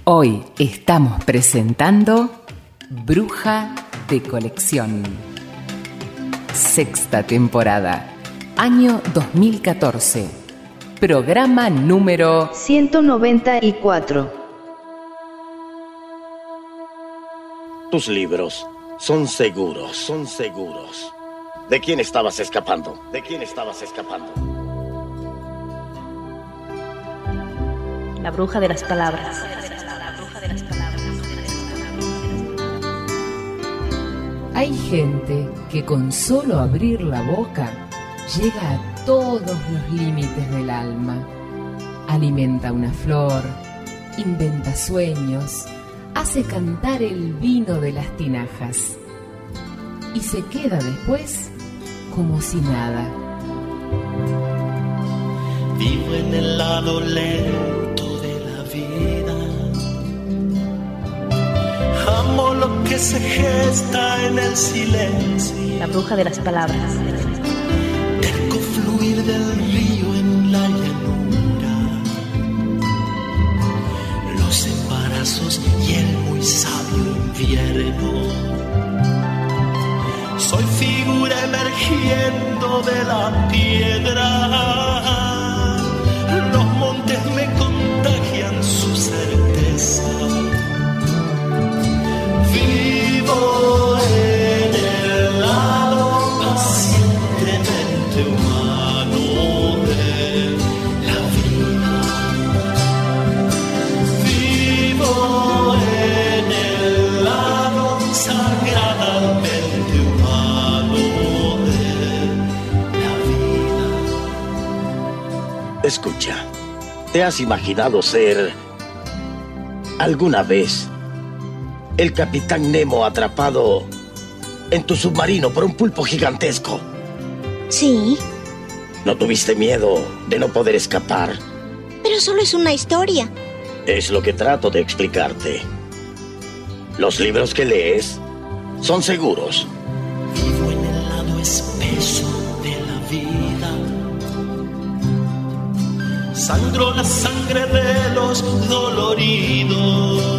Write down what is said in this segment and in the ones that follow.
Hoy estamos presentando Bruja de Colección. Sexta temporada, año 2014. Programa número 194. Tus libros son seguros, son seguros. ¿De quién estabas escapando? ¿De quién estabas escapando? La bruja de las palabras. Hay gente que con solo abrir la boca llega a todos los límites del alma. Alimenta una flor, inventa sueños, hace cantar el vino de las tinajas y se queda después como si nada. Vivo en el lado lento de la vida. Amo lo que se gesta en el silencio. La bruja de las palabras. Dejo fluir del río en la llanura. Los embarazos y el muy sabio invierno. Soy figura emergiendo de la piedra. Los montes me contagian su certeza. Vivo en el lado pacientemente humano de la vida. Vivo en el lado sagradamente humano de la vida. Escucha, ¿te has imaginado ser alguna vez el Capitán Nemo atrapado en tu submarino por un pulpo gigantesco? Sí. ¿No tuviste miedo de no poder escapar? Pero solo es una historia. Es lo que trato de explicarte. Los libros que lees son seguros. Vivo en el lado espeso de la vida. Sangro la sangre de los doloridos.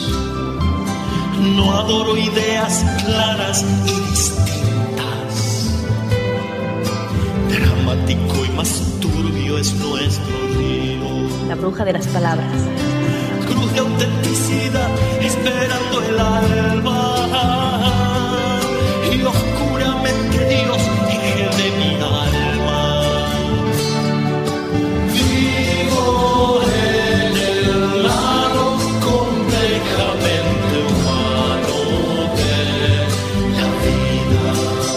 No adoro ideas claras y distintas. Dramático y más turbio es nuestro río. La bruja de las palabras. Cruz de autenticidad esperando el alba. Y oscuramente Dios eje de mi alma. Vivo en el lado complejamente humano de la vida.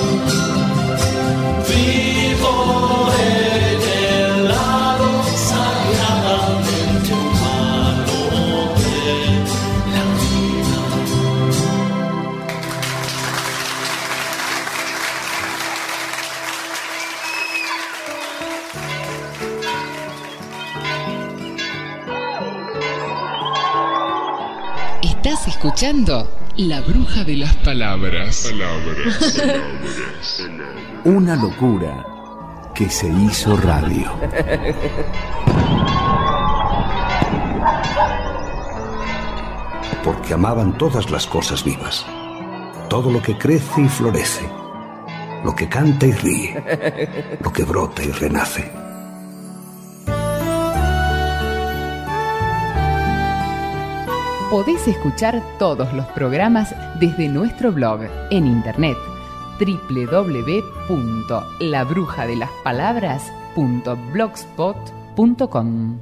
Vivo en el lado sagradamente humano de la vida. ¿Estás escuchando? La Bruja de las Palabras. Una locura que se hizo radio. Porque amaban todas las cosas vivas, todo lo que crece y florece, lo que canta y ríe, lo que brota y renace. Podés escuchar todos los programas desde nuestro blog en internet www.labrujadelaspalabras.blogspot.com.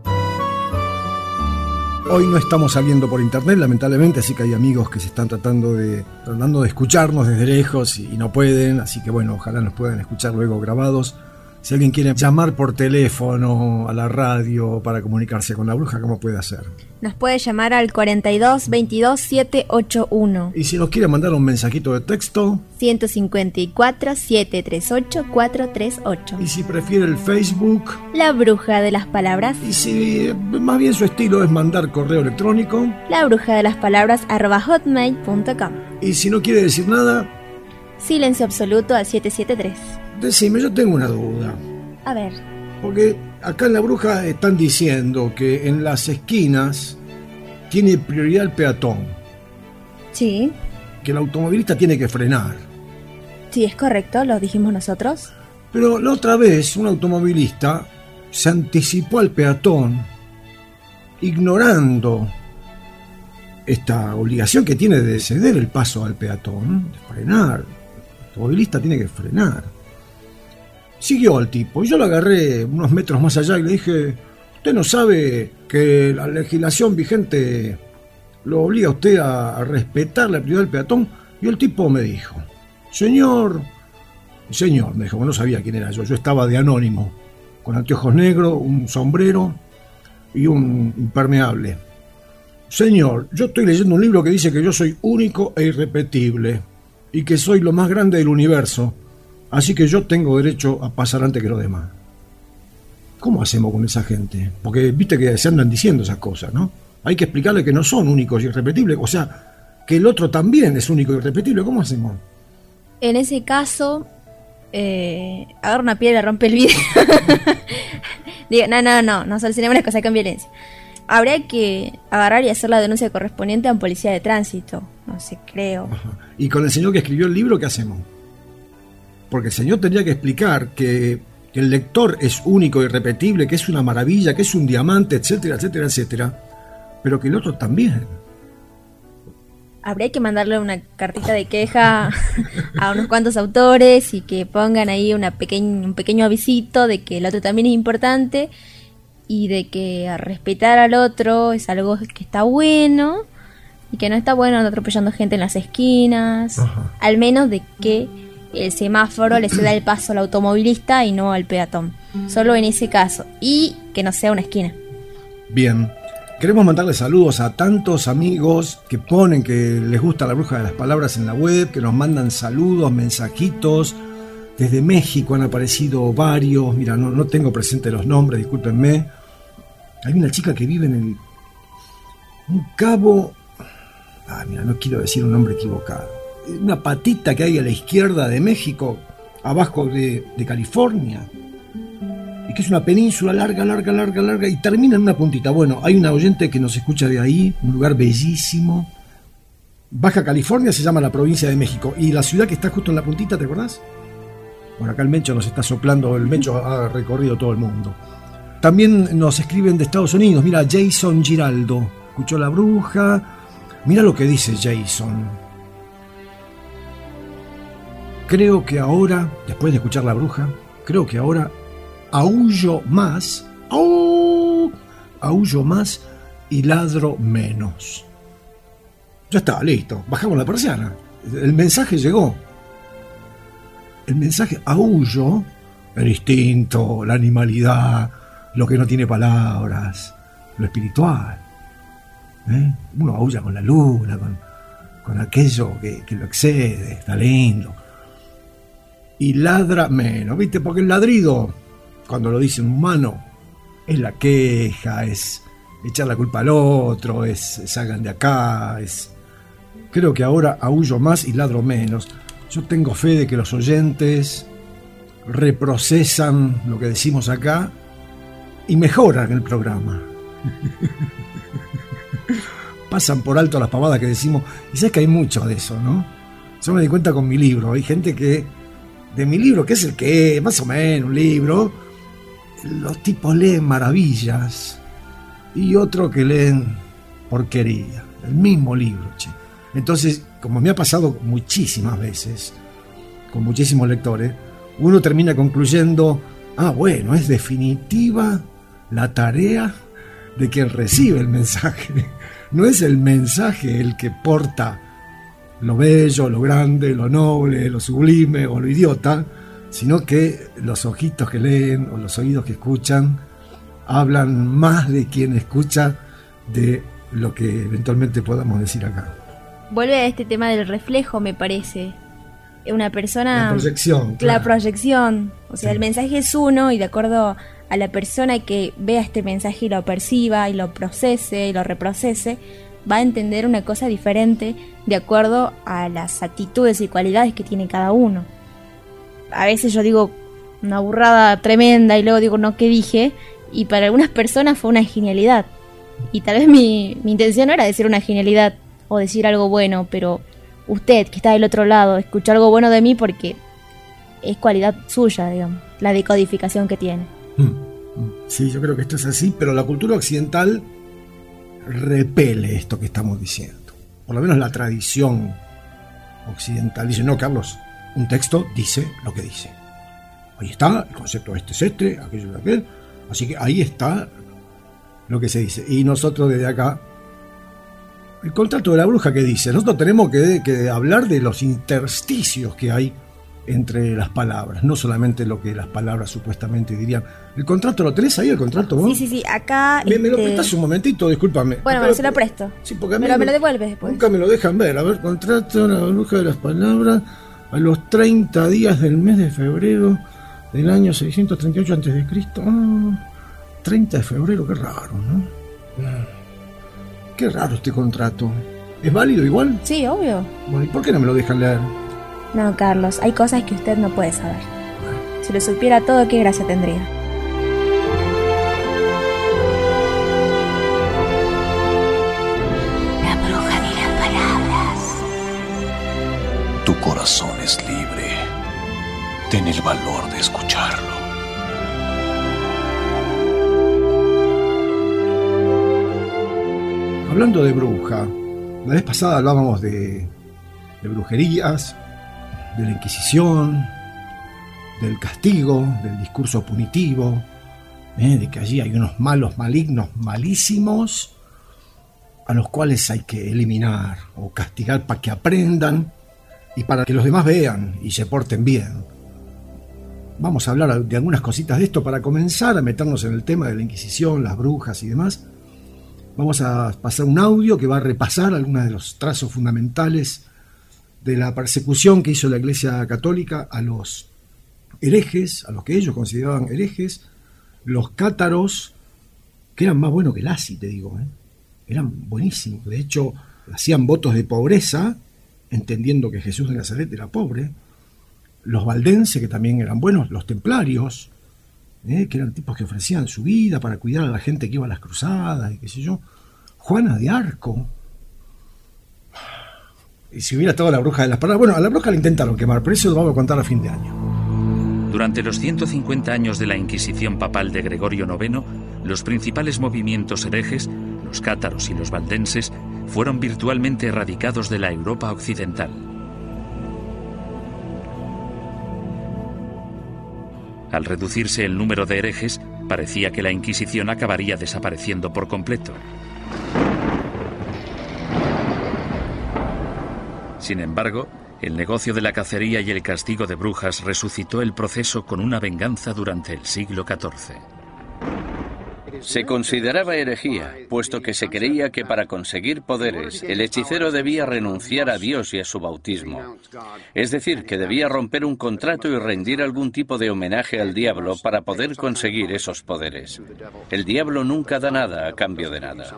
Hoy no estamos saliendo por internet, lamentablemente, así que hay amigos que se están tratando de escucharnos desde lejos y no pueden, así que bueno, ojalá nos puedan escuchar luego grabados. Si alguien quiere llamar por teléfono a la radio para comunicarse con la bruja, ¿cómo puede hacer? Nos puede llamar al 42 22 781. Y si nos quiere mandar un mensajito de texto, 154 738 438. Y si prefiere el Facebook, La Bruja de las Palabras. Y si más bien su estilo es mandar correo electrónico, labrujadelaspalabras@hotmail.com. Y si no quiere decir nada, silencio absoluto al 773. Decime, yo tengo una duda. A ver. Porque acá en La Bruja están diciendo que en las esquinas tiene prioridad el peatón. Sí. Que el automovilista tiene que frenar. Sí, es correcto, lo dijimos nosotros. Pero la otra vez un automovilista se anticipó al peatón, ignorando esta obligación que tiene de ceder el paso al peatón, de frenar. El automovilista tiene que frenar. Siguió al tipo y yo lo agarré unos metros más allá y le dije: ¿usted no sabe que la legislación vigente lo obliga a usted a respetar la prioridad del peatón? Y el tipo me dijo: señor, me dijo, no sabía quién era yo estaba de anónimo, con anteojos negros, un sombrero y un impermeable. Señor, yo estoy leyendo un libro que dice que yo soy único e irrepetible y que soy lo más grande del universo, así que yo tengo derecho a pasar antes que los demás. ¿Cómo hacemos con esa gente? Porque viste que se andan diciendo esas cosas, ¿no? Hay que explicarle que no son únicos y irrepetibles, o sea, que el otro también es único y irrepetible. ¿Cómo hacemos? En ese caso, agarra una piedra y rompe el vidrio. Digo, no solucionemos las cosas con violencia. Habría que agarrar y hacer la denuncia correspondiente a un policía de tránsito. No sé, creo. Ajá. ¿Y con el señor que escribió el libro qué hacemos? Porque el señor tendría que explicar que el lector es único y irrepetible, que es una maravilla, que es un diamante, etcétera, etcétera, etcétera, pero que el otro también. Habría que mandarle una cartita de queja a unos cuantos autores y que pongan ahí un pequeño avisito de que el otro también es importante y de que respetar al otro es algo que está bueno y que no está bueno andar atropellando gente en las esquinas. Ajá. Al menos de que el semáforo le ceda el paso al automovilista y no al peatón, solo en ese caso, y que no sea una esquina. Bien. Queremos mandarle saludos a tantos amigos que ponen que les gusta La Bruja de las Palabras en la web, que nos mandan saludos, mensajitos. Desde México han aparecido varios. Mira, no tengo presente los nombres, discúlpenme. Hay una chica que vive en un cabo... mira, no quiero decir un nombre equivocado. Una patita que hay a la izquierda de México, abajo de California. Y que es una península larga y termina en una puntita. Bueno, hay una oyente que nos escucha de ahí, un lugar bellísimo. Baja California se llama la provincia de México. Y la ciudad que está justo en la puntita, ¿te acordás? Bueno, acá el Mencho nos está soplando, el Mencho ha recorrido todo el mundo. También nos escriben de Estados Unidos. Mira, Jason Giraldo, escuchó La Bruja. Mira lo que dice Jason. Creo que ahora, después de escuchar La Bruja, aullo más y ladro menos. Ya está, listo, bajamos la persiana. El mensaje llegó. El mensaje: aullo, el instinto, la animalidad, lo que no tiene palabras, lo espiritual. Uno aúlla con la luna, con aquello que lo excede, está lindo. Y ladra menos, ¿viste? Porque el ladrido, cuando lo dice un humano, es la queja, es echar la culpa al otro, es salgan de acá, creo que ahora aúllo más y ladro menos. Yo tengo fe de que los oyentes reprocesan lo que decimos acá y mejoran el programa. Pasan por alto las pavadas que decimos, y sabes que hay mucho de eso, ¿no? Yo me di cuenta con mi libro, hay gente que, de mi libro, que es el que es, más o menos un libro, los tipos leen maravillas y otros que leen porquería, el mismo libro, che. Entonces, como me ha pasado muchísimas veces con muchísimos lectores, uno termina concluyendo: bueno, es definitiva la tarea de quien recibe el mensaje. No es el mensaje el que porta lo bello, lo grande, lo noble, lo sublime o lo idiota, sino que los ojitos que leen o los oídos que escuchan hablan más de quien escucha de lo que eventualmente podamos decir acá. Vuelve a este tema del reflejo, me parece. Una persona... La proyección. Claro. La proyección. O sea, sí. El mensaje es uno y de acuerdo a la persona que vea este mensaje y lo perciba y lo procese y lo reprocese, va a entender una cosa diferente de acuerdo a las actitudes y cualidades que tiene cada uno. A veces yo digo una burrada tremenda y luego digo, no, ¿qué dije? Y para algunas personas fue una genialidad. Y tal vez mi intención no era decir una genialidad o decir algo bueno, pero usted que está del otro lado escuchó algo bueno de mí porque es cualidad suya, digamos, la decodificación que tiene. Sí, yo creo que esto es así, pero la cultura occidental repele esto que estamos diciendo. Por lo menos la tradición occidental dice, no, Carlos, un texto dice lo que dice. Ahí está, el concepto este es este, aquello es aquel, así que ahí está lo que se dice. Y nosotros desde acá, el contrato de la bruja, ¿qué dice? Nosotros tenemos que hablar de los intersticios que hay entre las palabras, no solamente lo que las palabras supuestamente dirían. ¿El contrato lo tenés ahí, el contrato vos? Sí, acá... ¿Me lo prestás un momentito? Discúlpame. Bueno, se lo presto. Sí, porque a mí me lo devuelves después. Nunca me lo dejan ver. A ver, contrato de la bruja de las palabras a los 30 días del mes de febrero del año 638 a.C. 30 de febrero, qué raro, ¿no? Qué raro este contrato. ¿Es válido igual? Sí, obvio. Bueno, ¿y por qué no me lo dejan leer? No, Carlos, hay cosas que usted no puede saber. Si lo supiera todo, qué gracia tendría. La bruja de las palabras. Tu corazón es libre. Ten el valor de escucharlo. Hablando de bruja, la vez pasada hablábamos de brujerías, de la Inquisición, del castigo, del discurso punitivo, de que allí hay unos malos, malignos, malísimos, a los cuales hay que eliminar o castigar para que aprendan y para que los demás vean y se porten bien. Vamos a hablar de algunas cositas de esto para comenzar a meternos en el tema de la Inquisición, las brujas y demás. Vamos a pasar un audio que va a repasar algunos de los trazos fundamentales de la persecución que hizo la Iglesia Católica a los herejes, a los que ellos consideraban herejes, los cátaros, que eran más buenos que Lazi, te digo, eran buenísimos. De hecho, hacían votos de pobreza, entendiendo que Jesús de Nazaret era pobre. Los valdenses, que también eran buenos, los templarios, que eran tipos que ofrecían su vida para cuidar a la gente que iba a las cruzadas y qué sé yo. Juana de Arco. Y si hubiera estado la bruja de las palabras... Bueno, a la bruja la intentaron quemar, pero eso lo vamos a contar a fin de año. Durante los 150 años de la Inquisición papal de Gregorio IX, los principales movimientos herejes, los cátaros y los valdenses, fueron virtualmente erradicados de la Europa occidental. Al reducirse el número de herejes, parecía que la Inquisición acabaría desapareciendo por completo. Sin embargo, el negocio de la cacería y el castigo de brujas resucitó el proceso con una venganza durante el siglo XIV. Se consideraba herejía, puesto que se creía que para conseguir poderes el hechicero debía renunciar a Dios y a su bautismo. Es decir, que debía romper un contrato y rendir algún tipo de homenaje al diablo para poder conseguir esos poderes. El diablo nunca da nada a cambio de nada.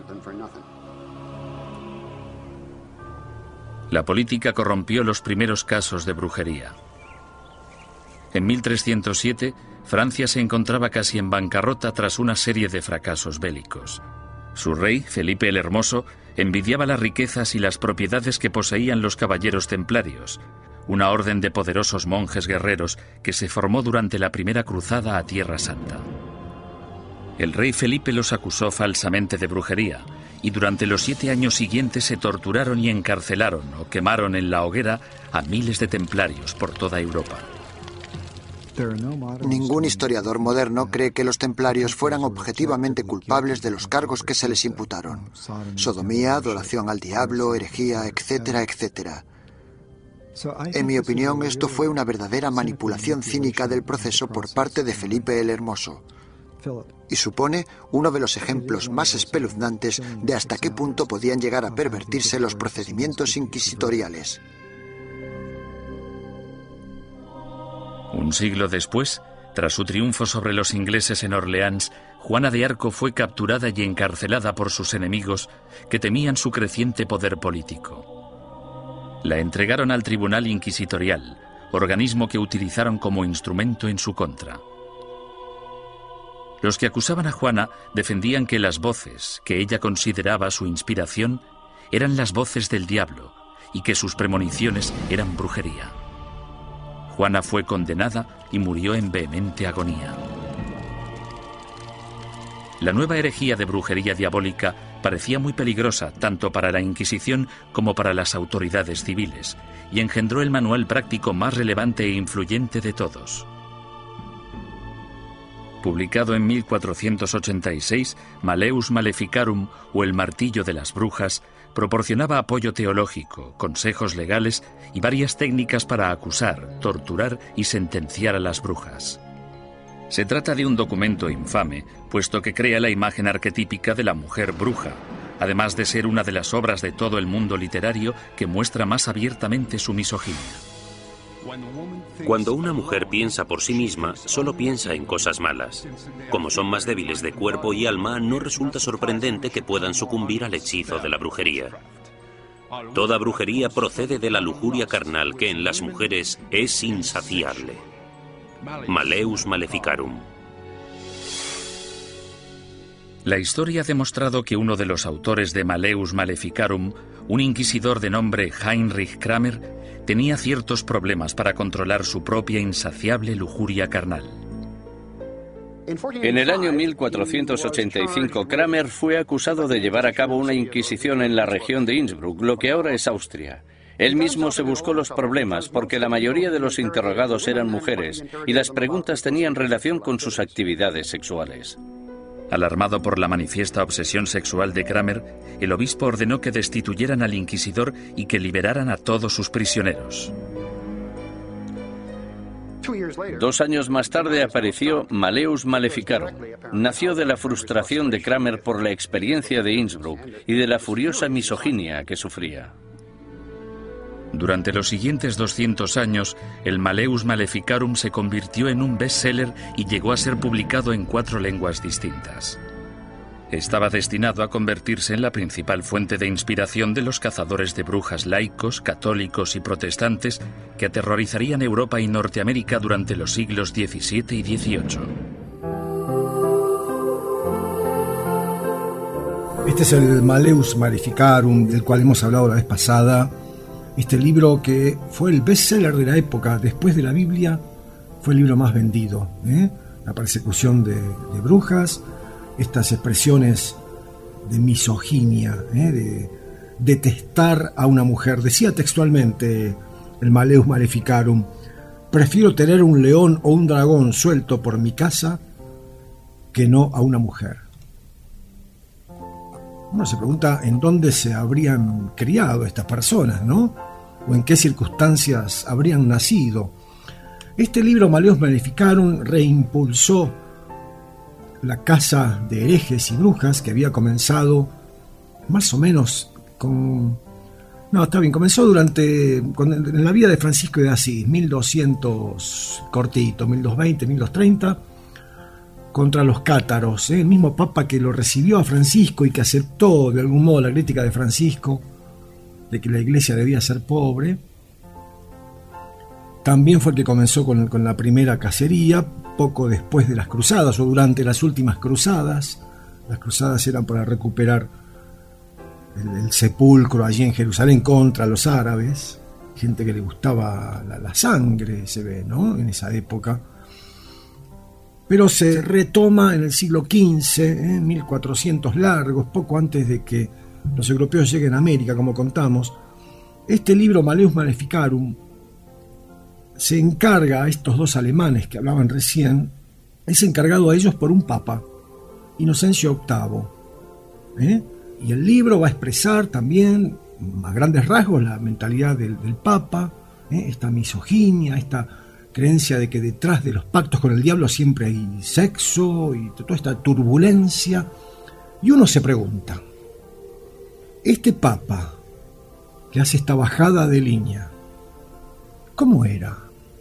La política corrompió los primeros casos de brujería. En 1307, Francia se encontraba casi en bancarrota tras una serie de fracasos bélicos. Su rey, Felipe el Hermoso, envidiaba las riquezas y las propiedades que poseían los caballeros templarios, una orden de poderosos monjes guerreros que se formó durante la primera cruzada a Tierra Santa. El rey Felipe los acusó falsamente de brujería, y durante los 7 años siguientes se torturaron y encarcelaron o quemaron en la hoguera a miles de templarios por toda Europa. Ningún historiador moderno cree que los templarios fueran objetivamente culpables de los cargos que se les imputaron: sodomía, adoración al diablo, herejía, etcétera, etcétera. En mi opinión, esto fue una verdadera manipulación cínica del proceso por parte de Felipe el Hermoso, y supone uno de los ejemplos más espeluznantes de hasta qué punto podían llegar a pervertirse los procedimientos inquisitoriales. Un siglo después, tras su triunfo sobre los ingleses en Orleans, Juana de Arco fue capturada y encarcelada por sus enemigos, que temían su creciente poder político. La entregaron al Tribunal Inquisitorial, organismo que utilizaron como instrumento en su contra. Los que acusaban a Juana defendían que las voces que ella consideraba su inspiración eran las voces del diablo y que sus premoniciones eran brujería. Juana fue condenada y murió en vehemente agonía. La nueva herejía de brujería diabólica parecía muy peligrosa tanto para la Inquisición como para las autoridades civiles y engendró el manual práctico más relevante e influyente de todos. Publicado en 1486, Malleus Maleficarum, o el martillo de las brujas, proporcionaba apoyo teológico, consejos legales y varias técnicas para acusar, torturar y sentenciar a las brujas. Se trata de un documento infame, puesto que crea la imagen arquetípica de la mujer bruja, además de ser una de las obras de todo el mundo literario que muestra más abiertamente su misoginia. Cuando una mujer piensa por sí misma, solo piensa en cosas malas. Como son más débiles de cuerpo y alma, no resulta sorprendente que puedan sucumbir al hechizo de la brujería. Toda brujería procede de la lujuria carnal que en las mujeres es insaciable. Malleus Maleficarum. La historia ha demostrado que uno de los autores de Malleus Maleficarum, un inquisidor de nombre Heinrich Kramer, tenía ciertos problemas para controlar su propia insaciable lujuria carnal. En el año 1485, Kramer fue acusado de llevar a cabo una inquisición en la región de Innsbruck, lo que ahora es Austria. Él mismo se buscó los problemas porque la mayoría de los interrogados eran mujeres y las preguntas tenían relación con sus actividades sexuales. Alarmado por la manifiesta obsesión sexual de Kramer, el obispo ordenó que destituyeran al inquisidor y que liberaran a todos sus prisioneros. 2 años más tarde apareció Malleus Maleficarum. Nació de la frustración de Kramer por la experiencia de Innsbruck y de la furiosa misoginia que sufría. Durante los siguientes 200 años, el Malleus Maleficarum se convirtió en un bestseller y llegó a ser publicado en 4 lenguas distintas. Estaba destinado a convertirse en la principal fuente de inspiración de los cazadores de brujas laicos, católicos y protestantes que aterrorizarían Europa y Norteamérica durante los siglos XVII y XVIII. Este es el Malleus Maleficarum, del cual hemos hablado la vez pasada. Este libro que fue el bestseller de la época, después de la Biblia, fue el libro más vendido. La persecución de brujas, estas expresiones de misoginia, de detestar a una mujer. Decía textualmente el Malleus Maleficarum: prefiero tener un león o un dragón suelto por mi casa que no a una mujer. Uno se pregunta en dónde se habrían criado estas personas, ¿no? O en qué circunstancias habrían nacido. Este libro, Malleus Maleficarum, reimpulsó la caza de herejes y brujas que había comenzado más o menos comenzó en la vida de Francisco de Asís, 1200 cortito, 1220, 1230, contra los cátaros, el mismo papa que lo recibió a Francisco y que aceptó de algún modo la crítica de Francisco de que la iglesia debía ser pobre. También fue el que comenzó con la primera cacería, poco después de las cruzadas o durante las últimas cruzadas. Las cruzadas eran para recuperar el sepulcro allí en Jerusalén contra los árabes, gente que le gustaba la sangre, se ve, ¿no?, en esa época. Pero se retoma en el siglo XV, 1400 largos, poco antes de que los europeos lleguen a América, como contamos. Este libro, Malleus Maleficarum, se encarga a estos 2 alemanes que hablaban recién, es encargado a ellos por un papa, Inocencio VIII. Y el libro va a expresar también, a grandes rasgos, la mentalidad del papa, esta misoginia, esta creencia de que detrás de los pactos con el diablo siempre hay sexo y toda esta turbulencia. Y uno se pregunta, este papa que hace esta bajada de línea, ¿cómo era?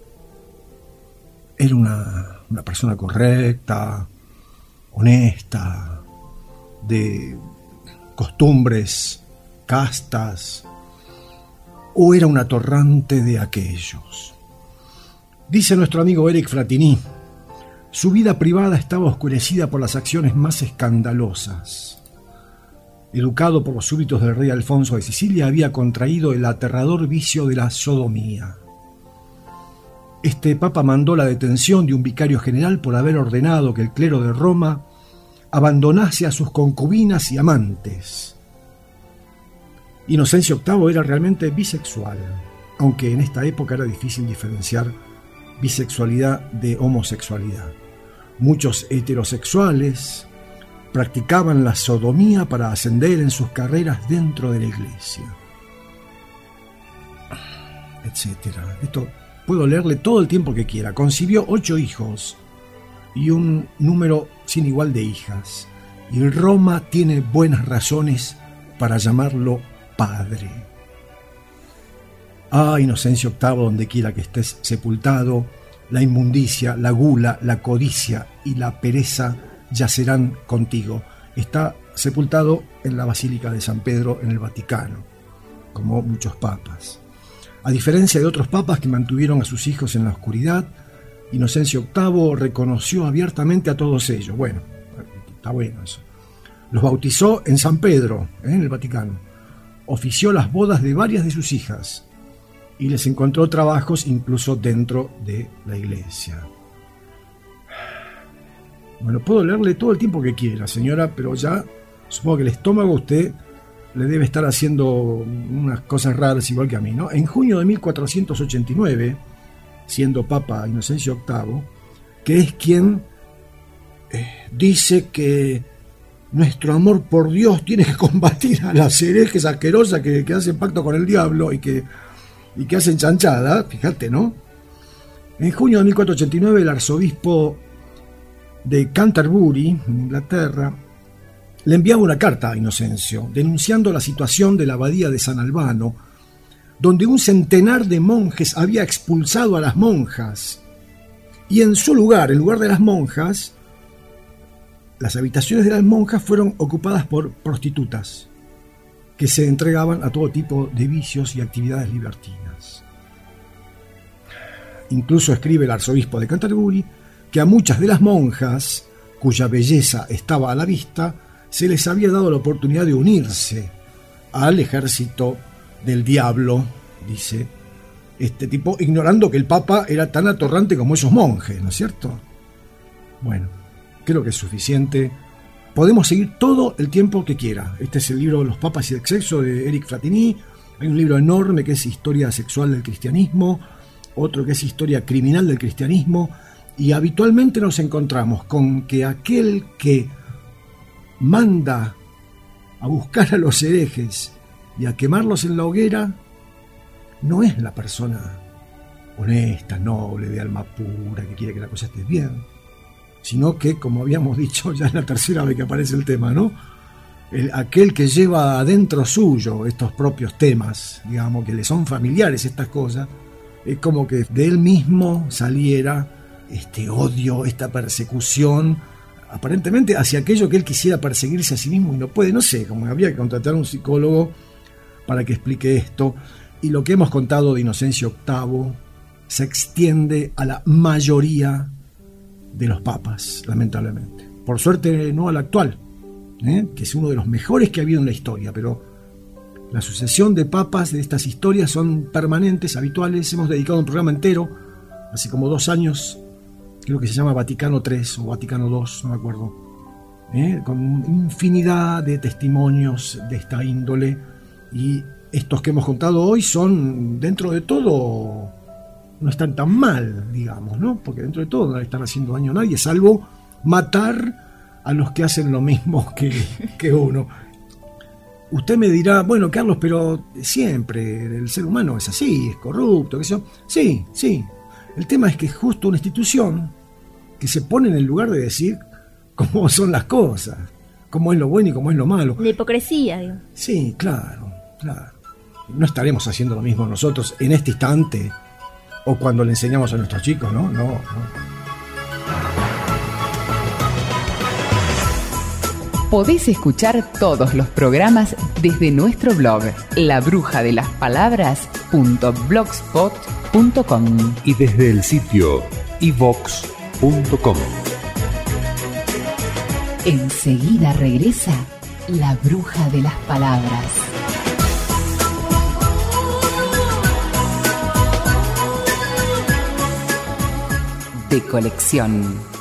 ¿Era una persona correcta, honesta, de costumbres castas, o era un atorrante de aquellos? Dice nuestro amigo Eric Fratini: Su vida privada estaba oscurecida por las acciones más escandalosas. Educado por los súbditos del rey Alfonso de Sicilia, había contraído el aterrador vicio de la sodomía. Este papa mandó la detención de un vicario general por haber ordenado que el clero de Roma abandonase a sus concubinas y amantes. Inocencio VIII era realmente bisexual, aunque en esta época era difícil diferenciar bisexualidad de homosexualidad. Muchos heterosexuales practicaban la sodomía para ascender en sus carreras dentro de la iglesia, etcétera. Esto puedo leerle todo el tiempo que quiera. Concibió 8 hijos y un número sin igual de hijas, y Roma tiene buenas razones para llamarlo padre. Ah, Inocencio VIII, donde quiera que estés sepultado, la inmundicia, la gula, la codicia y la pereza yacerán contigo. Está sepultado en la Basílica de San Pedro en el Vaticano, como muchos papas. A diferencia de otros papas que mantuvieron a sus hijos en la oscuridad, Inocencio VIII reconoció abiertamente a todos ellos. Bueno, está bueno eso. Los bautizó en San Pedro, en el Vaticano. Ofició las bodas de varias de sus hijas y les encontró trabajos incluso dentro de la iglesia. Bueno, puedo leerle todo el tiempo que quiera, señora, pero ya supongo que el estómago a usted le debe estar haciendo unas cosas raras igual que a mí, ¿no? En junio de 1489, siendo Papa Inocencio VIII, que es quien dice que nuestro amor por Dios tiene que combatir a las herejes asquerosas que hacen pacto con el diablo y que hacen chanchada, fíjate, ¿no? En junio de 1489, el arzobispo de Canterbury, Inglaterra, le enviaba una carta a Inocencio denunciando la situación de la abadía de San Albano, donde un centenar de monjes había expulsado a las monjas, y en su lugar, en lugar de las monjas, las habitaciones de las monjas fueron ocupadas por prostitutas que se entregaban a todo tipo de vicios y actividades libertinas. Incluso escribe el arzobispo de Canterbury que a muchas de las monjas, cuya belleza estaba a la vista, se les había dado la oportunidad de unirse al ejército del diablo, dice este tipo, ignorando que el Papa era tan atorrante como esos monjes, ¿no es cierto? Bueno, creo que es suficiente. Podemos seguir todo el tiempo que quiera. Este es el libro de los papas y el sexo de Eric Fratini. Hay un libro enorme que es Historia sexual del cristianismo, otro que es Historia criminal del cristianismo, y habitualmente nos encontramos con que aquel que manda a buscar a los herejes y a quemarlos en la hoguera no es la persona honesta, noble, de alma pura, que quiere que la cosa esté bien, sino que, como habíamos dicho, ya es la tercera vez que aparece el tema, ¿no? Aquel que lleva adentro suyo estos propios temas, digamos, que le son familiares estas cosas, es como que de él mismo saliera este odio, esta persecución, aparentemente hacia aquello que él quisiera perseguirse a sí mismo y no puede. No sé, como habría que contratar a un psicólogo para que explique esto. Y lo que hemos contado de Inocencio VIII se extiende a la mayoría de los papas, lamentablemente. Por suerte no al actual, que es uno de los mejores que ha habido en la historia, pero la sucesión de papas de estas historias son permanentes, habituales. Hemos dedicado un programa entero, hace como 2 años, creo que se llama Vaticano III o Vaticano II, no me acuerdo, con infinidad de testimonios de esta índole, y estos que hemos contado hoy son, dentro de todo, no están tan mal, digamos, ¿no? Porque dentro de todo no le están haciendo daño a nadie, salvo matar a los que hacen lo mismo que uno. Usted me dirá, bueno, Carlos, pero siempre el ser humano es así, es corrupto, qué sé yo. Sí, sí. El tema es que es justo una institución que se pone en el lugar de decir cómo son las cosas, cómo es lo bueno y cómo es lo malo. La hipocresía, digo. Sí, claro, claro. No estaremos haciendo lo mismo nosotros en este instante o cuando le enseñamos a nuestros chicos, ¿no? No. Podés escuchar todos los programas desde nuestro blog, labrujadelaspalabras.blogspot.com y desde el sitio iVox.com. Enseguida regresa la bruja de las palabras. De colección.